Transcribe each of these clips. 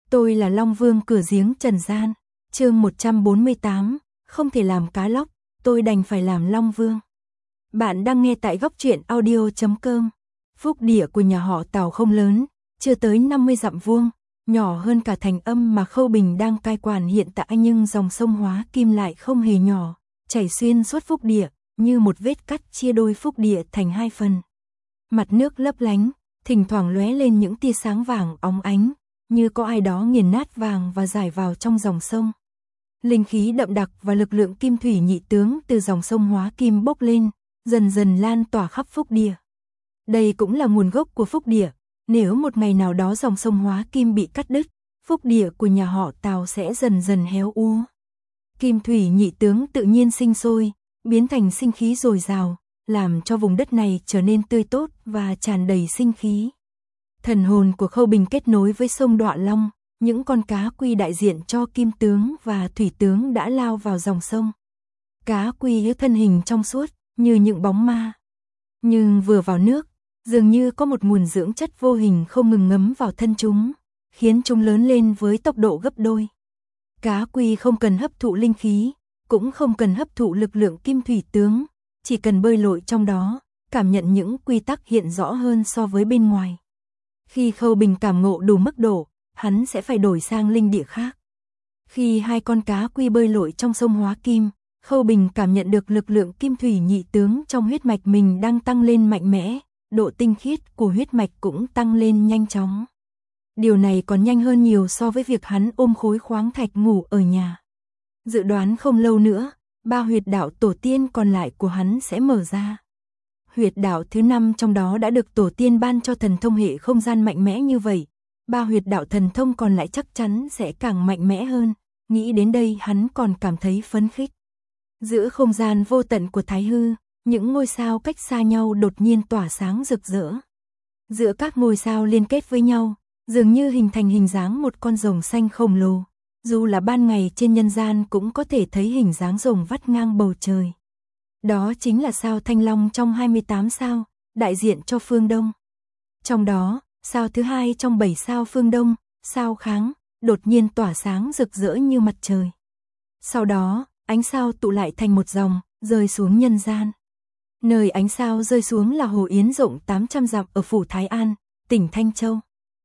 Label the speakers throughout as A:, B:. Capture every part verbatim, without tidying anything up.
A: Tôi là Long Vương cửa giếng trần gian, chương một trăm bốn mươi tám, không thể làm cá lóc, tôi đành phải làm Long Vương. Bạn đang nghe tại góc truyện audio chấm com. Phúc địa của nhà họ Tào không lớn, chưa tới năm mươi dặm vuông, nhỏ hơn cả Thành Âm mà Khâu Bình đang cai quản hiện tại, nhưng dòng sông Hóa Kim lại không hề nhỏ, chảy xuyên suốt Phúc địa, như một vết cắt chia đôi Phúc địa thành hai phần. Mặt nước lấp lánh, thỉnh thoảng lóe lên những tia sáng vàng óng ánh, như có ai đó nghiền nát vàng và rải vào trong dòng sông. Linh khí đậm đặc và lực lượng kim thủy nhị tướng từ dòng sông Hóa Kim bốc lên, dần dần lan tỏa khắp Phúc địa. Đây cũng là nguồn gốc của Phúc địa, nếu một ngày nào đó dòng sông Hóa Kim bị cắt đứt, Phúc địa của nhà họ Tào sẽ dần dần héo úa. Kim thủy nhị tướng tự nhiên sinh sôi, biến thành sinh khí dồi dào, làm cho vùng đất này trở nên tươi tốt và tràn đầy sinh khí. Thần hồn của Khâu Bình kết nối với sông Đoạ Long, những con cá quy đại diện cho kim tướng và thủy tướng đã lao vào dòng sông. Cá quy với thân hình trong suốt, như những bóng ma. Nhưng vừa vào nước, dường như có một nguồn dưỡng chất vô hình không ngừng ngấm vào thân chúng, khiến chúng lớn lên với tốc độ gấp đôi. Cá quy không cần hấp thụ linh khí, cũng không cần hấp thụ lực lượng kim thủy tướng, chỉ cần bơi lội trong đó, cảm nhận những quy tắc hiện rõ hơn so với bên ngoài. Khi Khâu Bình cảm ngộ đủ mức độ, hắn sẽ phải đổi sang linh địa khác. Khi hai con cá quy bơi lội trong sông Hóa Kim, Khâu Bình cảm nhận được lực lượng kim thủy nhị tướng trong huyết mạch mình đang tăng lên mạnh mẽ, độ tinh khiết của huyết mạch cũng tăng lên nhanh chóng. Điều này còn nhanh hơn nhiều so với việc hắn ôm khối khoáng thạch ngủ ở nhà. Dự đoán không lâu nữa, ba huyệt đạo tổ tiên còn lại của hắn sẽ mở ra. Huyệt đạo thứ năm trong đó đã được tổ tiên ban cho thần thông hệ không gian mạnh mẽ như vậy, ba huyệt đạo thần thông còn lại chắc chắn sẽ càng mạnh mẽ hơn, nghĩ đến đây hắn còn cảm thấy phấn khích. Giữa không gian vô tận của Thái Hư, những ngôi sao cách xa nhau đột nhiên tỏa sáng rực rỡ. Giữa các ngôi sao liên kết với nhau, dường như hình thành hình dáng một con rồng xanh khổng lồ, dù là ban ngày trên nhân gian cũng có thể thấy hình dáng rồng vắt ngang bầu trời. Đó chính là sao Thanh Long trong hai mươi tám sao, đại diện cho phương Đông. Trong đó, sao thứ hai trong bảy sao phương Đông, sao Kháng, đột nhiên tỏa sáng rực rỡ như mặt trời. Sau đó, ánh sao tụ lại thành một dòng, rơi xuống nhân gian. Nơi ánh sao rơi xuống là Hồ Yến rộng tám trăm dặm ở phủ Thái An, tỉnh Thanh Châu.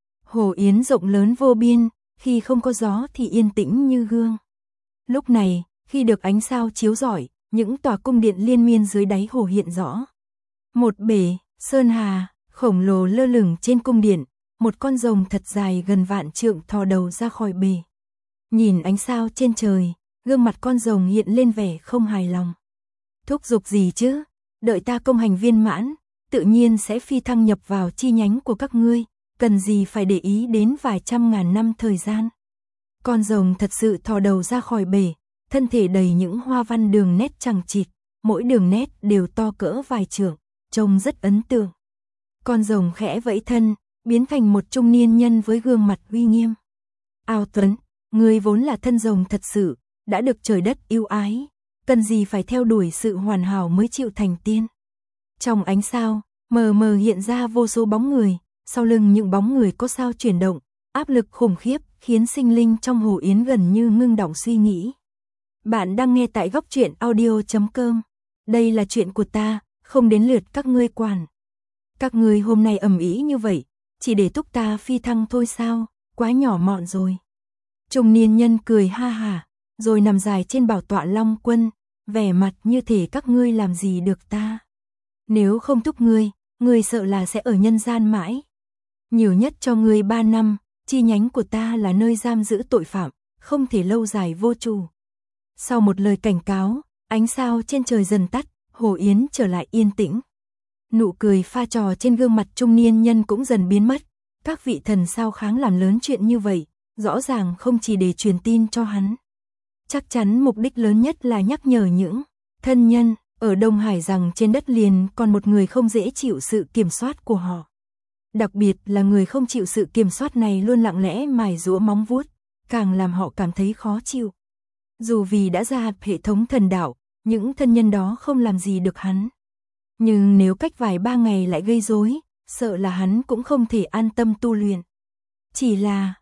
A: Hồ Yến rộng lớn vô biên, khi không có gió thì yên tĩnh như gương. Lúc này, khi được ánh sao chiếu rọi, những tòa cung điện liên miên dưới đáy hồ hiện rõ. Một bể, sơn hà, khổng lồ lơ lửng trên cung điện, một con rồng thật dài gần vạn trượng thò đầu ra khỏi bể. Nhìn ánh sao trên trời, gương mặt con rồng hiện lên vẻ không hài lòng. Thúc giục gì chứ, đợi ta công hành viên mãn, tự nhiên sẽ phi thăng nhập vào chi nhánh của các ngươi, cần gì phải để ý đến vài trăm ngàn năm thời gian. Con rồng thật sự thò đầu ra khỏi bể, thân thể đầy những hoa văn đường nét chằng chịt, mỗi đường nét đều to cỡ vài trượng, trông rất ấn tượng. Con rồng khẽ vẫy thân, biến thành một trung niên nhân với gương mặt uy nghiêm. Ao Tuấn, ngươi vốn là thân rồng thật sự, đã được trời đất yêu ái, cần gì phải theo đuổi sự hoàn hảo mới chịu thành tiên. Trong ánh sao, mờ mờ hiện ra vô số bóng người, sau lưng những bóng người có sao chuyển động, áp lực khủng khiếp khiến sinh linh trong Hồ Yến gần như ngưng động suy nghĩ. Bạn đang nghe tại góc truyện audio chấm com. Đây là chuyện của ta, không đến lượt các ngươi quản. Các ngươi hôm nay ầm ĩ như vậy, chỉ để thúc ta phi thăng thôi sao, quá nhỏ mọn rồi. Trung niên nhân cười ha hả, rồi nằm dài trên bảo tọa Long Quân, vẻ mặt như thể các ngươi làm gì được ta. Nếu không thúc ngươi, ngươi sợ là sẽ ở nhân gian mãi. Nhiều nhất cho ngươi ba năm, chi nhánh của ta là nơi giam giữ tội phạm, không thể lâu dài vô chủ. Sau một lời cảnh cáo, ánh sao trên trời dần tắt, Hồ Yến trở lại yên tĩnh. Nụ cười pha trò trên gương mặt trung niên nhân cũng dần biến mất. Các vị thần sao Kháng làm lớn chuyện như vậy, rõ ràng không chỉ để truyền tin cho hắn. Chắc chắn mục đích lớn nhất là nhắc nhở những thân nhân ở Đông Hải rằng trên đất liền còn một người không dễ chịu sự kiểm soát của họ. Đặc biệt là người không chịu sự kiểm soát này luôn lặng lẽ mài giũa móng vuốt, càng làm họ cảm thấy khó chịu. Dù vì đã ra hệ thống thần đạo, những thân nhân đó không làm gì được hắn. Nhưng nếu cách vài ba ngày lại gây rối, sợ là hắn cũng không thể an tâm tu luyện. Chỉ là,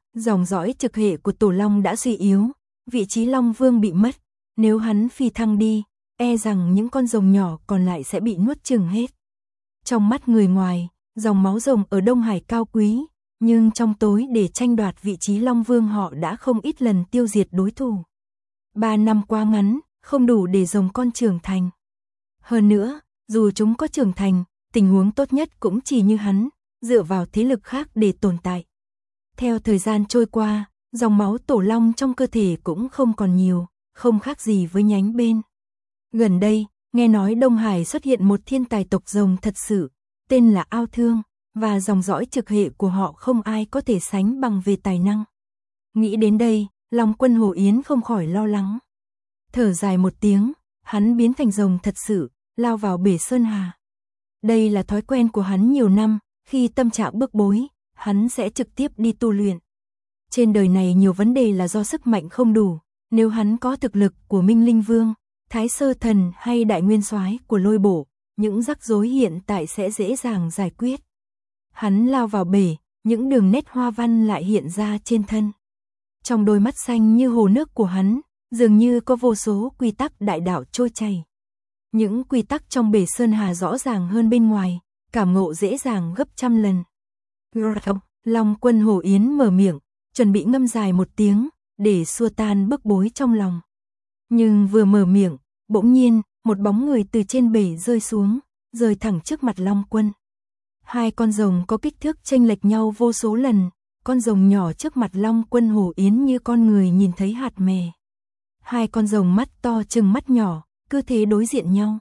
A: Dòng dõi trực hệ của Tổ Long đã suy yếu, vị trí Long Vương bị mất, nếu hắn phi thăng đi, e rằng những con rồng nhỏ còn lại sẽ bị nuốt chửng hết. Trong mắt người ngoài, dòng máu rồng ở Đông Hải cao quý, nhưng trong tối để tranh đoạt vị trí Long Vương họ đã không ít lần tiêu diệt đối thủ. Ba năm quá ngắn, không đủ để rồng con trưởng thành. Hơn nữa, dù chúng có trưởng thành, tình huống tốt nhất cũng chỉ như hắn, dựa vào thế lực khác để tồn tại. Theo thời gian trôi qua, dòng máu Tổ Long trong cơ thể cũng không còn nhiều, không khác gì với nhánh bên. Gần đây, nghe nói Đông Hải xuất hiện một thiên tài tộc rồng thật sự, tên là Ao Thương, và dòng dõi trực hệ của họ không ai có thể sánh bằng về tài năng. Nghĩ đến đây, lòng Quân Hổ Yến không khỏi lo lắng. Thở dài một tiếng, hắn biến thành rồng thật sự, lao vào bể Sơn Hà. Đây là thói quen của hắn nhiều năm, khi tâm trạng bức bối, hắn sẽ trực tiếp đi tu luyện. Trên đời này nhiều vấn đề là do sức mạnh không đủ, nếu hắn có thực lực của Minh Linh Vương, Thái Sơ Thần hay Đại Nguyên Soái của Lôi Bổ, những rắc rối hiện tại sẽ dễ dàng giải quyết. Hắn lao vào bể, những đường nét hoa văn lại hiện ra trên thân. Trong đôi mắt xanh như hồ nước của hắn, dường như có vô số quy tắc đại đạo trôi chảy. Những quy tắc trong bể Sơn Hà rõ ràng hơn bên ngoài, cảm ngộ dễ dàng gấp trăm lần. Long Quân Hổ Yến mở miệng, chuẩn bị ngâm dài một tiếng, để xua tan bức bối trong lòng. Nhưng vừa mở miệng, bỗng nhiên, một bóng người từ trên bể rơi xuống, rơi thẳng trước mặt Long Quân. Hai con rồng có kích thước chênh lệch nhau vô số lần, con rồng nhỏ trước mặt Long Quân Hổ Yến như con người nhìn thấy hạt mè. Hai con rồng mắt to chừng mắt nhỏ, cứ thế đối diện nhau.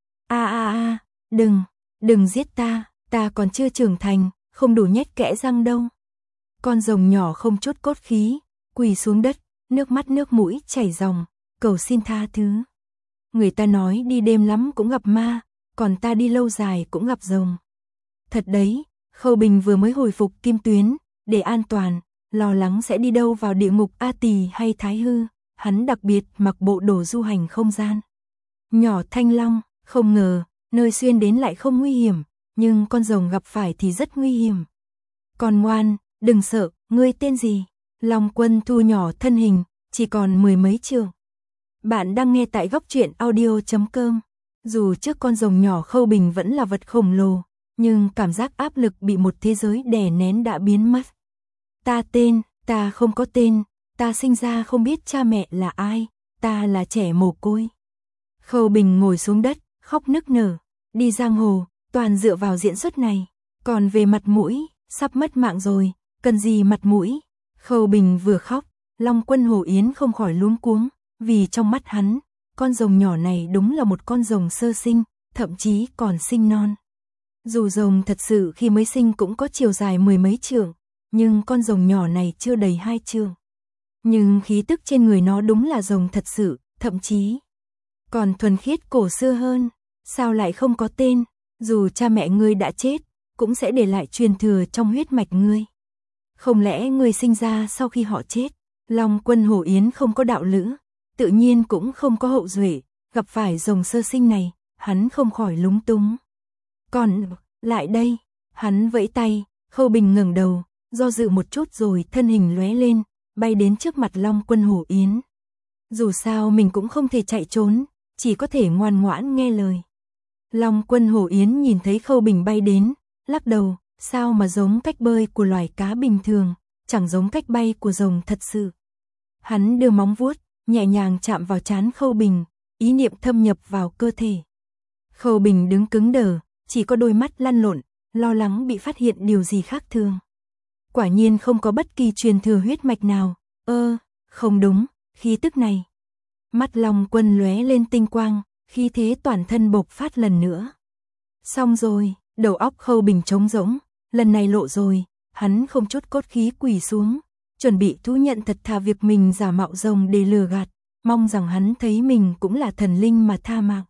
A: A a a, đừng, đừng giết ta, ta còn chưa trưởng thành, không đủ nhét kẽ răng đâu. Con rồng nhỏ không chút cốt khí, quỳ xuống đất, nước mắt nước mũi chảy ròng, cầu xin tha thứ. Người ta nói đi đêm lắm cũng gặp ma, còn ta đi lâu dài cũng gặp rồng. Thật đấy, Khâu Bình vừa mới hồi phục kim tuyến, để an toàn, lo lắng sẽ đi đâu vào địa ngục A Tỳ hay Thái Hư, hắn đặc biệt mặc bộ đồ du hành không gian. Nhỏ Thanh Long, không ngờ, nơi xuyên đến lại không nguy hiểm, nhưng con rồng gặp phải thì rất nguy hiểm. Con ngoan, đừng sợ, ngươi tên gì? Long Quân thu nhỏ thân hình, chỉ còn mười mấy trượng. Bạn đang nghe tại góc truyện audio chấm com. Dù trước con rồng nhỏ Khâu Bình vẫn là vật khổng lồ, nhưng cảm giác áp lực bị một thế giới đè nén đã biến mất. Ta tên, ta không có tên, ta sinh ra không biết cha mẹ là ai, ta là trẻ mồ côi. Khâu Bình ngồi xuống đất, khóc nức nở, đi giang hồ, toàn dựa vào diễn xuất này, còn về mặt mũi, sắp mất mạng rồi, cần gì mặt mũi. Khâu Bình vừa khóc, Long Quân Hổ Yến không khỏi luống cuống, vì trong mắt hắn, con rồng nhỏ này đúng là một con rồng sơ sinh, thậm chí còn sinh non. Dù rồng thật sự khi mới sinh cũng có chiều dài mười mấy trượng, nhưng con rồng nhỏ này chưa đầy hai trượng. Nhưng khí tức trên người nó đúng là rồng thật sự, thậm chí còn thuần khiết cổ xưa hơn. Sao lại không có tên? Dù cha mẹ ngươi đã chết, cũng sẽ để lại truyền thừa trong huyết mạch ngươi. Không lẽ ngươi sinh ra sau khi họ chết? Long Quân Hổ Yến không có đạo lữ, tự nhiên cũng không có hậu duệ, gặp phải rồng sơ sinh này, hắn không khỏi lúng túng. Còn, lại đây, hắn vẫy tay, Khâu Bình ngẩng đầu, do dự một chút rồi thân hình lóe lên, bay đến trước mặt Long Quân Hổ Yến. Dù sao mình cũng không thể chạy trốn, chỉ có thể ngoan ngoãn nghe lời. Long Quân Hổ Yến nhìn thấy Khâu Bình bay đến, lắc đầu, sao mà giống cách bơi của loài cá bình thường, chẳng giống cách bay của rồng thật sự. Hắn đưa móng vuốt, nhẹ nhàng chạm vào trán Khâu Bình, ý niệm thâm nhập vào cơ thể. Khâu Bình đứng cứng đờ, chỉ có đôi mắt lăn lộn, lo lắng bị phát hiện điều gì khác thường. Quả nhiên không có bất kỳ truyền thừa huyết mạch nào, ơ, không đúng, khí tức này. Mắt Long Quân lóe lên tinh quang, khí thế toàn thân bộc phát lần nữa. Xong rồi, đầu óc Khâu Bình trống rỗng, lần này lộ rồi, hắn không chút cốt khí quỳ xuống, chuẩn bị thú nhận thật thà việc mình giả mạo rồng để lừa gạt, mong rằng hắn thấy mình cũng là thần linh mà tha mạng.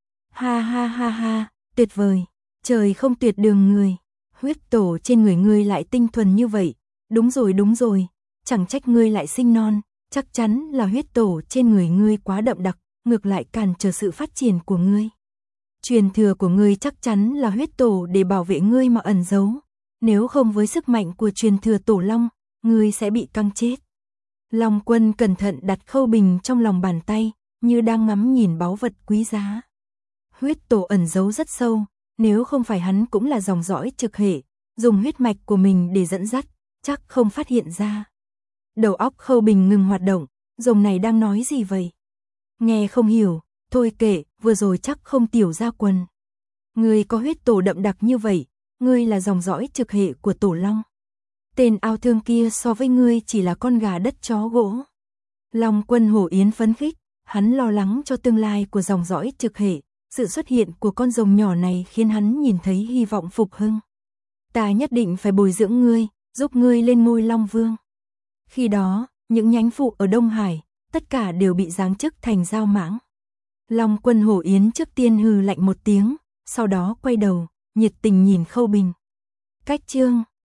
A: Ha ha ha ha, tuyệt vời, trời không tuyệt đường người, huyết tổ trên người ngươi lại tinh thuần như vậy, đúng rồi đúng rồi, chẳng trách ngươi lại sinh non, chắc chắn là huyết tổ trên người ngươi quá đậm đặc, ngược lại cản trở sự phát triển của ngươi. Truyền thừa của ngươi chắc chắn là huyết tổ để bảo vệ ngươi mà ẩn giấu, nếu không với sức mạnh của truyền thừa Tổ Long, ngươi sẽ bị căng chết. Long Quân cẩn thận đặt Khâu Bình trong lòng bàn tay, như đang ngắm nhìn báu vật quý giá. Huyết tổ ẩn giấu rất sâu, nếu không phải hắn cũng là dòng dõi trực hệ, dùng huyết mạch của mình để dẫn dắt, chắc không phát hiện ra. Đầu óc Khâu Bình ngừng hoạt động, rồng này đang nói gì vậy? Nghe không hiểu, thôi kệ, vừa rồi chắc không tiểu ra quần. Ngươi có huyết tổ đậm đặc như vậy, ngươi là dòng dõi trực hệ của tổ long. Tên ao thương kia so với ngươi chỉ là con gà đất chó gỗ. Long Quân Hổ Yến phấn khích, hắn lo lắng cho tương lai của dòng dõi trực hệ, sự xuất hiện của con rồng nhỏ này khiến hắn nhìn thấy hy vọng phục hưng. Ta nhất định phải bồi dưỡng ngươi, giúp ngươi lên ngôi Long Vương. Khi đó, những nhánh phụ ở Đông Hải, tất cả đều bị giáng chức thành dao mãng. Long Quân Hổ Yến trước tiên hừ lạnh một tiếng, sau đó quay đầu, nhiệt tình nhìn Khâu Bình. Cách chương